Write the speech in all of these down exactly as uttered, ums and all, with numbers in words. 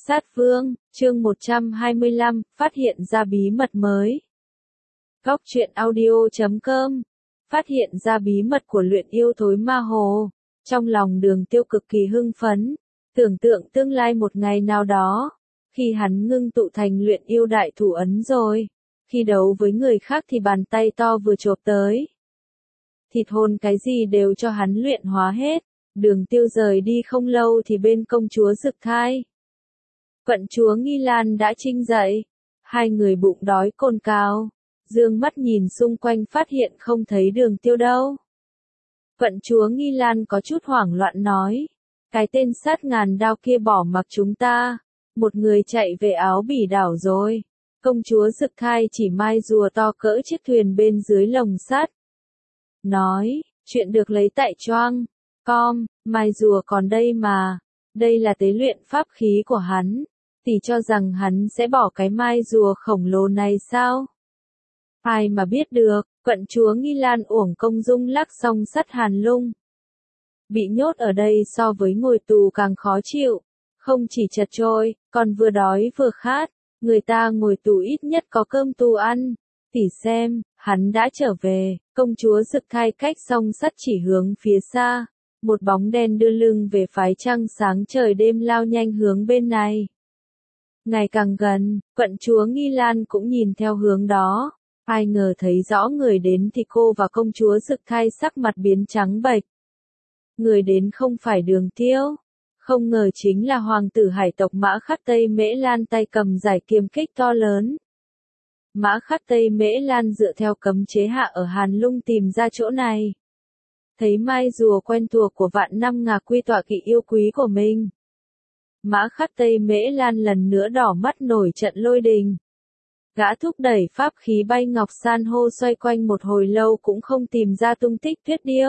Sát Vương, chương một trăm hai mươi lăm, phát hiện ra bí mật mới. Góc truyện audio chấm com. Phát hiện ra bí mật của luyện yêu thối ma hồ. Trong lòng Đường Tiêu cực kỳ hưng phấn, tưởng tượng tương lai một ngày nào đó, khi hắn ngưng tụ thành luyện yêu đại thủ ấn rồi, khi đấu với người khác thì bàn tay to vừa chộp tới. Thịt hồn cái gì đều cho hắn luyện hóa hết. Đường Tiêu rời đi không lâu thì bên công chúa Dực Thai, Quận chúa Nghi Lan đã trinh dậy. Hai người bụng đói cồn cào, dương mắt nhìn xung quanh phát hiện không thấy Đường Tiêu đâu. Quận chúa Nghi Lan có chút hoảng loạn nói, cái tên sát ngàn đao kia bỏ mặc chúng ta, một người chạy về Áo Bỉ đảo rồi. Công chúa Dực Thai chỉ mai rùa to cỡ chiếc thuyền bên dưới lồng sắt, nói, chuyện được lấy tại choang com, mai rùa còn đây mà, đây là tế luyện pháp khí của hắn, tỷ cho rằng hắn sẽ bỏ cái mai rùa khổng lồ này sao? Ai mà biết được. Quận chúa Nghi Lan uổng công rung lắc song sắt hàn lung. Bị nhốt ở đây so với ngồi tù càng khó chịu, không chỉ chật trội, còn vừa đói vừa khát, người ta ngồi tù ít nhất có cơm tù ăn. Tỷ xem, hắn đã trở về. Công chúa Dực Thai cách song sắt chỉ hướng phía xa, một bóng đen đưa lưng về phái trăng sáng trời đêm lao nhanh hướng bên này. Ngày càng gần, quận chúa Nghi Lan cũng nhìn theo hướng đó. Ai ngờ thấy rõ người đến thì cô và công chúa Dực Thai sắc mặt biến trắng bệch. Người đến không phải Đường Tiêu, không ngờ chính là hoàng tử hải tộc Mã Khắc Tây Mễ Lan tay cầm giải kiếm kích to lớn. Mã Khắc Tây Mễ Lan dựa theo cấm chế hạ ở Hàn Lung tìm ra chỗ này. Thấy mai rùa quen thuộc của vạn năm ngà quy tọa kỵ yêu quý của mình, Mã Khắc Tây Mễ Lan lần nữa đỏ mắt nổi trận lôi đình. Gã thúc đẩy pháp khí bay ngọc san hô xoay quanh một hồi lâu cũng không tìm ra tung tích Tuyết Điêu.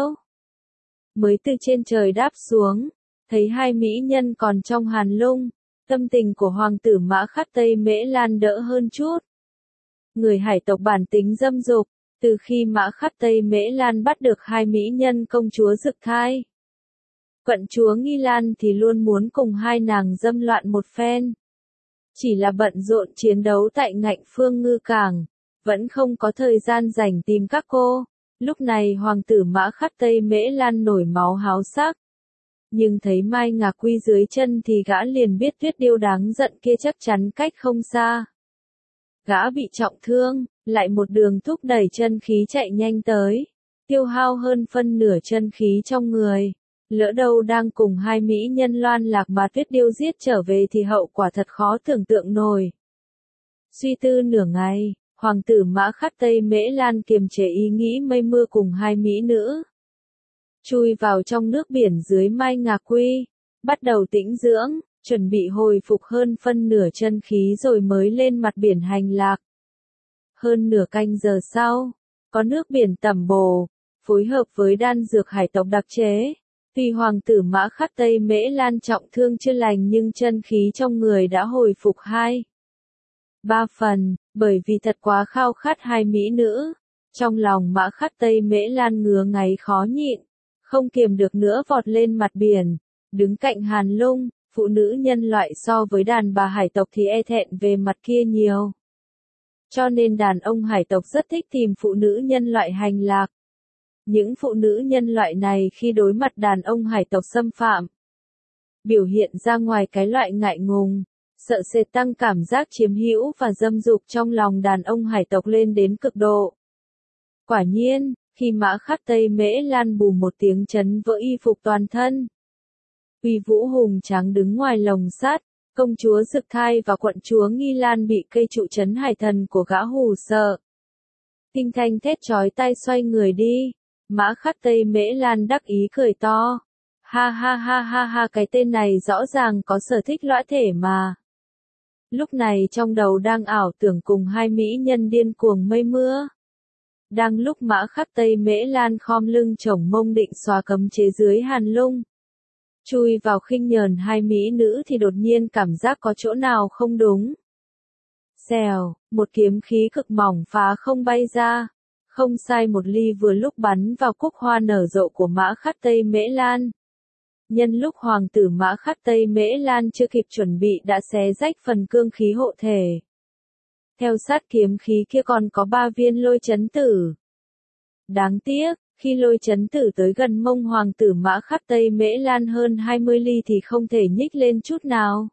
Mới từ trên trời đáp xuống, thấy hai mỹ nhân còn trong Hàn Lung, tâm tình của hoàng tử Mã Khắc Tây Mễ Lan đỡ hơn chút. Người hải tộc bản tính dâm dục, từ khi Mã Khắc Tây Mễ Lan bắt được hai mỹ nhân công chúa Dực Thai, quận chúa Nghi Lan thì luôn muốn cùng hai nàng dâm loạn một phen. Chỉ là bận rộn chiến đấu tại Ngạnh Phương Ngư Cảng, vẫn không có thời gian rảnh tìm các cô. Lúc này hoàng tử Mã Khắc Tây Mễ Lan nổi máu háo sắc. Nhưng thấy Mai Ngà Quy dưới chân thì gã liền biết Tuyết Điêu đáng giận kia chắc chắn cách không xa. Gã bị trọng thương, lại một đường thúc đẩy chân khí chạy nhanh tới, tiêu hao hơn phân nửa chân khí trong người. Lỡ đâu đang cùng hai mỹ nhân loan lạc mà Tuyết Điêu giết trở về thì hậu quả thật khó tưởng tượng nổi. Suy tư nửa ngày, hoàng tử Mã Khắc Tây Mễ Lan kiềm chế ý nghĩ mây mưa cùng hai mỹ nữ. Chui vào trong nước biển dưới Mai Ngà Quy, bắt đầu tĩnh dưỡng, chuẩn bị hồi phục hơn phân nửa chân khí rồi mới lên mặt biển hành lạc. Hơn nửa canh giờ sau, có nước biển tẩm bổ, phối hợp với đan dược hải tộc đặc chế. Tuy hoàng tử Mã Khắc Tây Mễ Lan trọng thương chưa lành nhưng chân khí trong người đã hồi phục hai, ba phần, bởi vì thật quá khao khát hai mỹ nữ. Trong lòng Mã Khắc Tây Mễ Lan ngứa ngáy khó nhịn, không kiềm được nữa vọt lên mặt biển, đứng cạnh Hàn Lung. Phụ nữ nhân loại so với đàn bà hải tộc thì e thẹn về mặt kia nhiều. Cho nên đàn ông hải tộc rất thích tìm phụ nữ nhân loại hành lạc. Những phụ nữ nhân loại này khi đối mặt đàn ông hải tộc xâm phạm, biểu hiện ra ngoài cái loại ngại ngùng, sợ sệt tăng cảm giác chiếm hữu và dâm dục trong lòng đàn ông hải tộc lên đến cực độ. Quả nhiên, khi Mã Khắc Tây Mễ Lan bù một tiếng chấn vỡ y phục toàn thân, uy vũ hùng tráng đứng ngoài lồng sắt, công chúa Dực Thai và quận chúa Nghi Lan bị cây trụ trấn hải thần của gã hù sợ. Tinh thanh thét chói tai xoay người đi. Mã Khắc Tây Mễ Lan đắc ý cười to. Ha ha ha ha ha, cái tên này rõ ràng có sở thích lõa thể mà. Lúc này trong đầu đang ảo tưởng cùng hai mỹ nhân điên cuồng mây mưa. Đang lúc Mã Khắc Tây Mễ Lan khom lưng chổng mông định xóa cấm chế dưới Hàn Lung, chui vào khinh nhờn hai mỹ nữ thì đột nhiên cảm giác có chỗ nào không đúng. Xèo, một kiếm khí cực mỏng phá không bay ra. Không sai một ly vừa lúc bắn vào cúc hoa nở rộ của Mã Khắc Tây Mễ Lan. Nhân lúc hoàng tử Mã Khắc Tây Mễ Lan chưa kịp chuẩn bị đã xé rách phần cương khí hộ thể. Theo sát kiếm khí kia còn có ba viên lôi chấn tử. Đáng tiếc, khi lôi chấn tử tới gần mông hoàng tử Mã Khắc Tây Mễ Lan hơn hai mươi ly thì không thể nhích lên chút nào.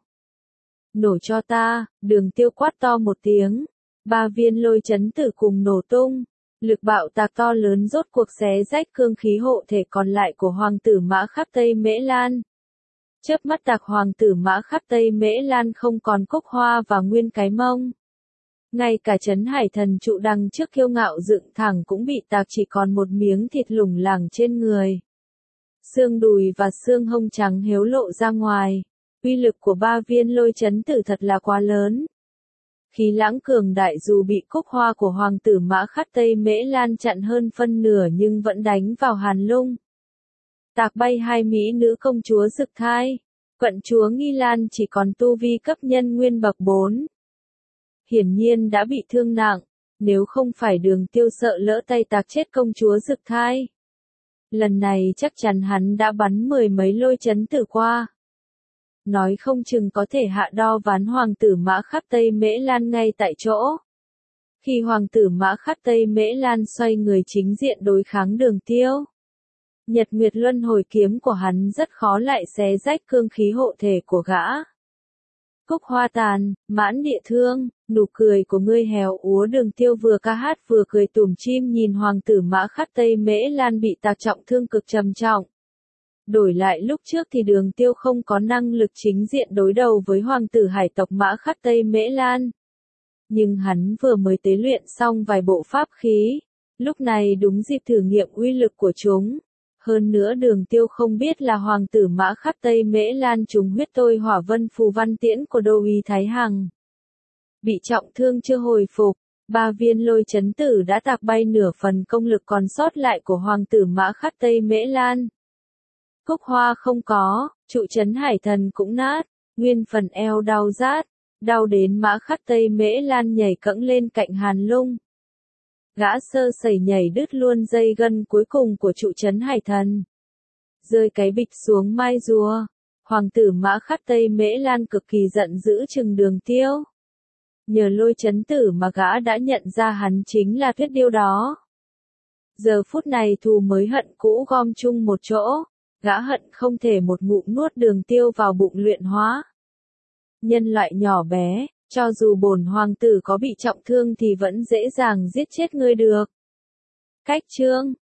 Nổ cho ta, Đường Tiêu quát to một tiếng. Ba viên lôi chấn tử cùng nổ tung. Lực bạo tạc to lớn rốt cuộc xé rách cương khí hộ thể còn lại của hoàng tử Mã Khắc Tây Mễ Lan. Chớp mắt tạc hoàng tử Mã Khắc Tây Mễ Lan không còn cúc hoa và nguyên cái mông. Ngay cả Trấn Hải Thần trụ đằng trước kiêu ngạo dựng thẳng cũng bị tạc chỉ còn một miếng thịt lủng lẳng trên người. Xương đùi và xương hông trắng héo lộ ra ngoài. Uy lực của ba viên lôi chấn tử thật là quá lớn. Khí lãng cường đại dù bị cúc hoa của hoàng tử Mã Khắc Tây Mễ Lan chặn hơn phân nửa nhưng vẫn đánh vào Hàn Lung. Tạc bay hai mỹ nữ công chúa Dực Thai. Quận chúa Nghi Lan chỉ còn tu vi cấp nhân nguyên bậc bốn. Hiển nhiên đã bị thương nặng, nếu không phải Đường Tiêu sợ lỡ tay tạc chết công chúa Dực Thai. Lần này chắc chắn hắn đã bắn mười mấy lôi chấn tử qua. Nói không chừng có thể hạ đo ván hoàng tử Mã Khắc Tây Mễ Lan ngay tại chỗ. Khi hoàng tử Mã Khắc Tây Mễ Lan xoay người chính diện đối kháng Đường Tiêu. Nhật Nguyệt Luân Hồi kiếm của hắn rất khó lại xé rách cương khí hộ thể của gã. Cúc hoa tàn, mãn địa thương, nụ cười của ngươi héo úa. Đường Tiêu vừa ca hát vừa cười tủm chim nhìn hoàng tử Mã Khắc Tây Mễ Lan bị tạc trọng thương cực trầm trọng. Đổi lại lúc trước thì Đường Tiêu không có năng lực chính diện đối đầu với hoàng tử hải tộc Mã Khắc Tây Mễ Lan. Nhưng hắn vừa mới tế luyện xong vài bộ pháp khí, lúc này đúng dịp thử nghiệm uy lực của chúng. Hơn nữa Đường Tiêu không biết là hoàng tử Mã Khắc Tây Mễ Lan trúng huyết tôi hỏa vân phù văn tiễn của Đô Uy Thái Hằng. Bị trọng thương chưa hồi phục, ba viên lôi chấn tử đã tạc bay nửa phần công lực còn sót lại của hoàng tử Mã Khắc Tây Mễ Lan. Cúc hoa không có, trụ Trấn Hải Thần cũng nát, nguyên phần eo đau rát, đau đến Mã Khắc Tây Mễ Lan nhảy cẫng lên cạnh Hàn Lung. Gã sơ sẩy nhảy đứt luôn dây gân cuối cùng của trụ Trấn Hải Thần. Rơi cái bịch xuống mai rùa. Hoàng tử Mã Khắc Tây Mễ Lan cực kỳ giận dữ chừng Đường Tiêu. Nhờ lôi chấn tử mà gã đã nhận ra hắn chính là Tuyết Điêu đó. Giờ phút này thù mới hận cũ gom chung một chỗ. Gã hận không thể một ngụm nuốt Đường Tiêu vào bụng luyện hóa. Nhân loại nhỏ bé. Cho dù bổn hoàng tử có bị trọng thương thì vẫn dễ dàng giết chết ngươi được. Cách chương